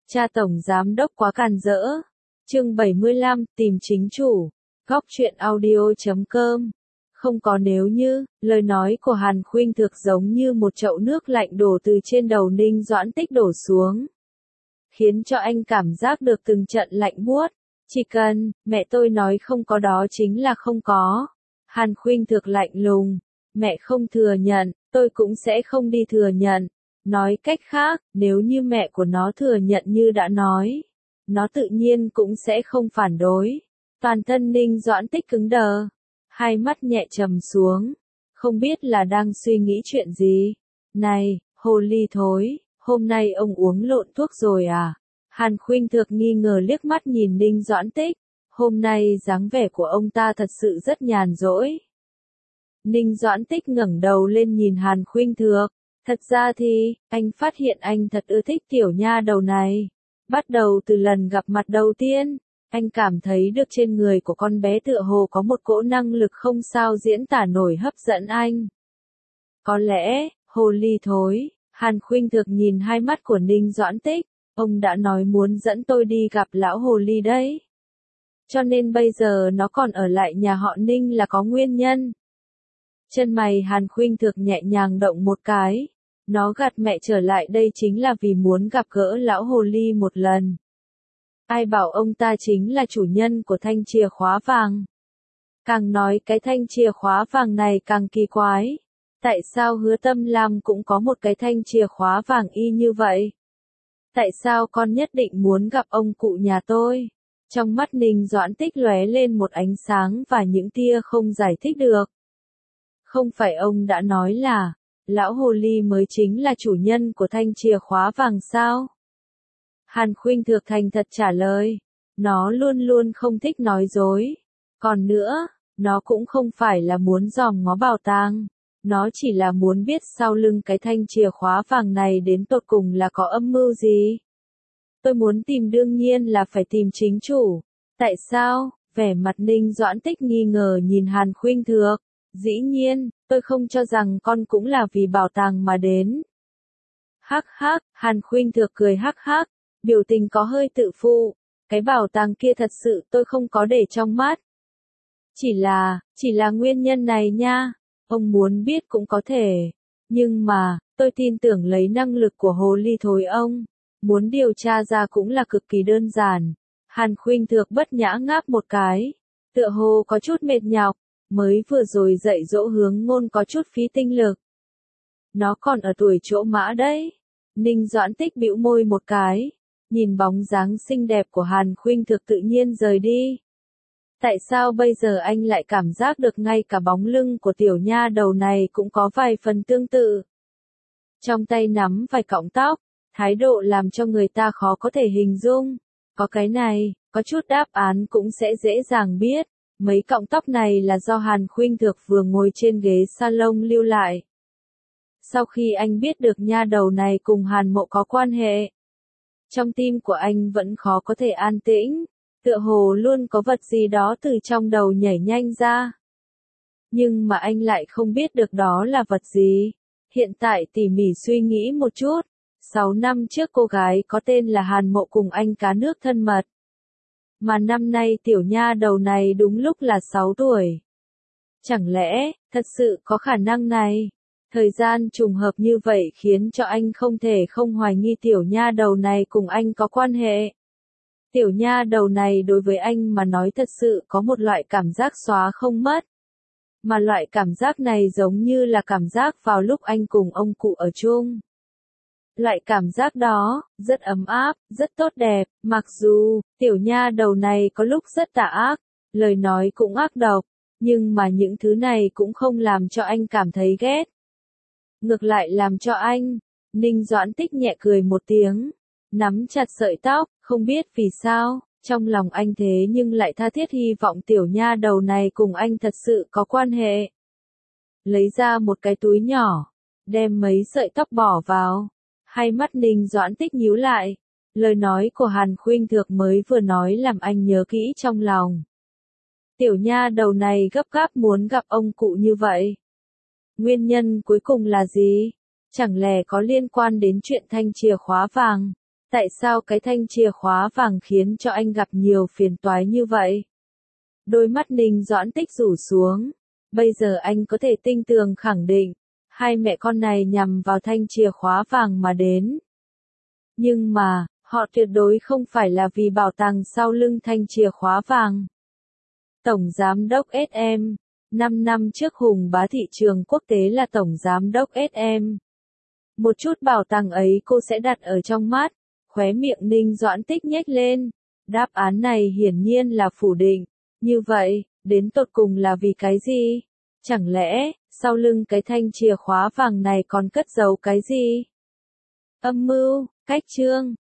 Cha tổng giám đốc quá càn rỡ. Chương 75, tìm chính chủ. Góc truyện audio.com. Không có nếu như, lời nói của Hàn Khuynh Thực giống như một chậu nước lạnh đổ từ trên đầu Ninh Doãn Tích đổ xuống, khiến cho anh cảm giác được từng trận lạnh buốt. Chỉ cần, mẹ tôi nói không có đó chính là không có. Hàn Khuynh Thực lạnh lùng, mẹ không thừa nhận, tôi cũng sẽ không đi thừa nhận. Nói cách khác, nếu như mẹ của nó thừa nhận như đã nói, nó tự nhiên cũng sẽ không phản đối. Toàn thân Ninh Doãn Tích cứng đờ, hai mắt nhẹ trầm xuống, không biết là đang suy nghĩ chuyện gì. Này, hồ ly thối, hôm nay ông uống lộn thuốc rồi à? Hàn Khuynh Thực nghi ngờ liếc mắt nhìn Ninh Doãn Tích, hôm nay dáng vẻ của ông ta thật sự rất nhàn rỗi. Ninh Doãn Tích ngẩng đầu lên nhìn Hàn Khuynh Thực. Thật ra thì, anh phát hiện anh thật ưa thích tiểu nha đầu này. Bắt đầu từ lần gặp mặt đầu tiên, anh cảm thấy được trên người của con bé tựa hồ có một cỗ năng lực không sao diễn tả nổi hấp dẫn anh. Có lẽ, hồ ly thối, Hàn Khuynh Thực nhìn hai mắt của Ninh Doãn Tích, ông đã nói muốn dẫn tôi đi gặp lão hồ ly đấy. Cho nên bây giờ nó còn ở lại nhà họ Ninh là có nguyên nhân. Chân mày Hàn Khuynh Thực nhẹ nhàng động một cái. Nó gạt mẹ trở lại đây chính là vì muốn gặp gỡ lão hồ ly một lần. Ai bảo ông ta chính là chủ nhân của thanh chìa khóa vàng. Càng nói cái thanh chìa khóa vàng này càng kỳ quái. Tại sao Hứa Tâm Lam cũng có một cái thanh chìa khóa vàng y như vậy? Tại sao con nhất định muốn gặp ông cụ nhà tôi? Trong mắt Ninh Doãn Tích lóe lên một ánh sáng và những tia không giải thích được. Không phải ông đã nói là lão hồ ly mới chính là chủ nhân của thanh chìa khóa vàng sao? Hàn Khuynh Thực thành thật trả lời. Nó luôn luôn không thích nói dối. Còn nữa, nó cũng không phải là muốn dòm ngó bảo tàng. Nó chỉ là muốn biết sau lưng cái thanh chìa khóa vàng này đến tột cùng là có âm mưu gì. Tôi muốn tìm đương nhiên là phải tìm chính chủ. Tại sao? Vẻ mặt Ninh Doãn Tích nghi ngờ nhìn Hàn Khuynh Thực. Dĩ nhiên, tôi không cho rằng con cũng là vì bảo tàng mà đến. Hắc hắc, Hàn Khuynh Thực cười hắc hắc, biểu tình có hơi tự phụ. Cái bảo tàng kia thật sự tôi không có để trong mắt. Chỉ là nguyên nhân này nha. Ông muốn biết cũng có thể. Nhưng mà, tôi tin tưởng lấy năng lực của hồ ly thối ông. Muốn điều tra ra cũng là cực kỳ đơn giản. Hàn Khuynh Thực bất nhã ngáp một cái. Tựa hồ có chút mệt nhọc. Mới vừa rồi dạy dỗ Hướng Ngôn có chút phí tinh lực. Nó còn ở tuổi chỗ mã đấy. Ninh Doãn Tích bĩu môi một cái. Nhìn bóng dáng xinh đẹp của Hàn Khuynh Thực tự nhiên rời đi. Tại sao bây giờ anh lại cảm giác được ngay cả bóng lưng của tiểu nha đầu này cũng có vài phần tương tự. Trong tay nắm vài cọng tóc, thái độ làm cho người ta khó có thể hình dung. Có cái này, có chút đáp án cũng sẽ dễ dàng biết. Mấy cọng tóc này là do Hàn Khuynh Thực vừa ngồi trên ghế salon lưu lại. Sau khi anh biết được nha đầu này cùng Hàn Mộ có quan hệ, trong tim của anh vẫn khó có thể an tĩnh, tựa hồ luôn có vật gì đó từ trong đầu nhảy nhanh ra. Nhưng mà anh lại không biết được đó là vật gì. Hiện tại tỉ mỉ suy nghĩ một chút, 6 năm trước cô gái có tên là Hàn Mộ cùng anh cá nước thân mật. Mà năm nay tiểu nha đầu này đúng lúc là 6 tuổi. Chẳng lẽ, thật sự có khả năng này? Thời gian trùng hợp như vậy khiến cho anh không thể không hoài nghi tiểu nha đầu này cùng anh có quan hệ. Tiểu nha đầu này đối với anh mà nói thật sự có một loại cảm giác xóa không mất. Mà loại cảm giác này giống như là cảm giác vào lúc anh cùng ông cụ ở chung. Loại cảm giác đó, rất ấm áp, rất tốt đẹp, mặc dù, tiểu nha đầu này có lúc rất tà ác, lời nói cũng ác độc, nhưng mà những thứ này cũng không làm cho anh cảm thấy ghét. Ngược lại làm cho anh, Ninh Doãn Tích nhẹ cười một tiếng, nắm chặt sợi tóc, không biết vì sao, trong lòng anh thế nhưng lại tha thiết hy vọng tiểu nha đầu này cùng anh thật sự có quan hệ. Lấy ra một cái túi nhỏ, đem mấy sợi tóc bỏ vào. Hai mắt Ninh Doãn Tích nhíu lại, lời nói của Hàn Khuynh Thực mới vừa nói làm anh nhớ kỹ trong lòng. Tiểu nha đầu này gấp gáp muốn gặp ông cụ như vậy. Nguyên nhân cuối cùng là gì? Chẳng lẽ có liên quan đến chuyện thanh chìa khóa vàng? Tại sao cái thanh chìa khóa vàng khiến cho anh gặp nhiều phiền toái như vậy? Đôi mắt Ninh Doãn Tích rủ xuống. Bây giờ anh có thể tinh tường khẳng định, hai mẹ con này nhằm vào thanh chìa khóa vàng mà đến. Nhưng mà, họ tuyệt đối không phải là vì bảo tàng sau lưng thanh chìa khóa vàng. Tổng Giám đốc SM, 5 năm trước Hùng Bá thị trường quốc tế là Tổng Giám đốc SM. Một chút bảo tàng ấy cô sẽ đặt ở trong mắt, khóe miệng Ninh Doãn Tích nhếch lên. Đáp án này hiển nhiên là phủ định. Như vậy, đến tột cùng là vì cái gì? Chẳng lẽ, sau lưng cái thanh chìa khóa vàng này còn cất giấu cái gì? Âm mưu, cách chương.